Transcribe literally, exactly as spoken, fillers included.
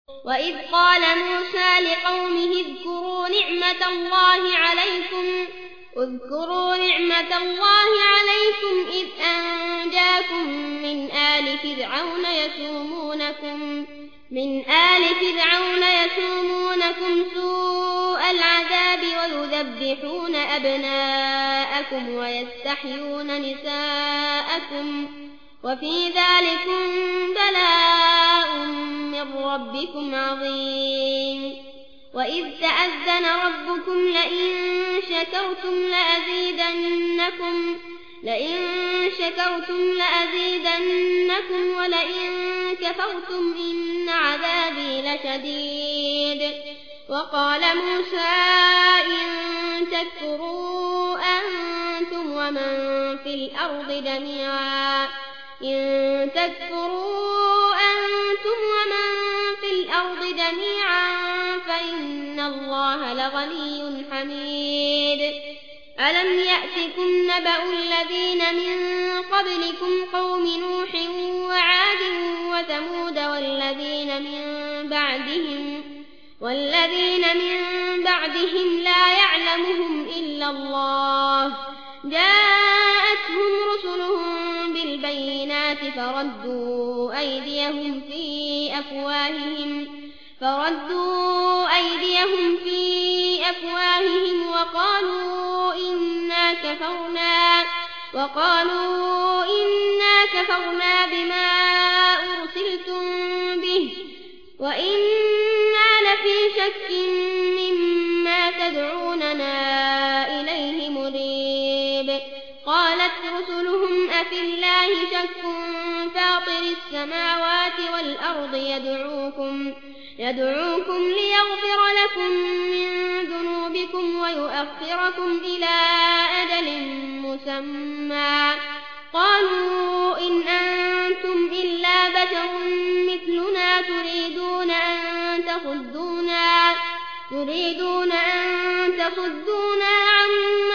وإذ قال موسى لقومه اذكروا نعمة الله عليكم اذكروا نعمة الله عليكم إذ أنجاكم من آل فرعون يسومونكم من آل فرعون يسومونكم سوء العذاب ويذبحون أبناءكم ويستحيون نساءكم وفي ذلكم بلاء من ربكم عظيم. وإذ تأذن ربكم لئن شكرتم لأزيدنكم لئن شكرتم لأزيدنكم ولئن كفرتم إن عذابي لشديد. وقال موسى إن تكفروا أنتم ومن في الأرض جميعا إن تكفروا أنتم ومن في الأرض جميعا فإن الله لغني حميد. ألم يأتكم نبأ الذين من قبلكم قوم نوح وعاد وثمود والذين من بعدهم والذين من بعدهم لا يعلمهم إلا الله جاءتهم رسلهم بالبينات فردوا أيديهم في أفواههم فردوا أيديهم في أفواههم وقالوا إنا كفرنا وقالوا إنا كفرنا بما أرسلتم به وإنا لفي شك مما تدعوننا إليه مريب. قالت رسلهم أفي الله شك فاطر السماوات والأرض يدعوكم يدعوكم ليغفر لكم من ذنوبكم ويؤخركم إلى أجل مسمى قالوا إن أنتم إلا بشر مثلنا تريدون أن تصدونا تريدون أن تصدونا عما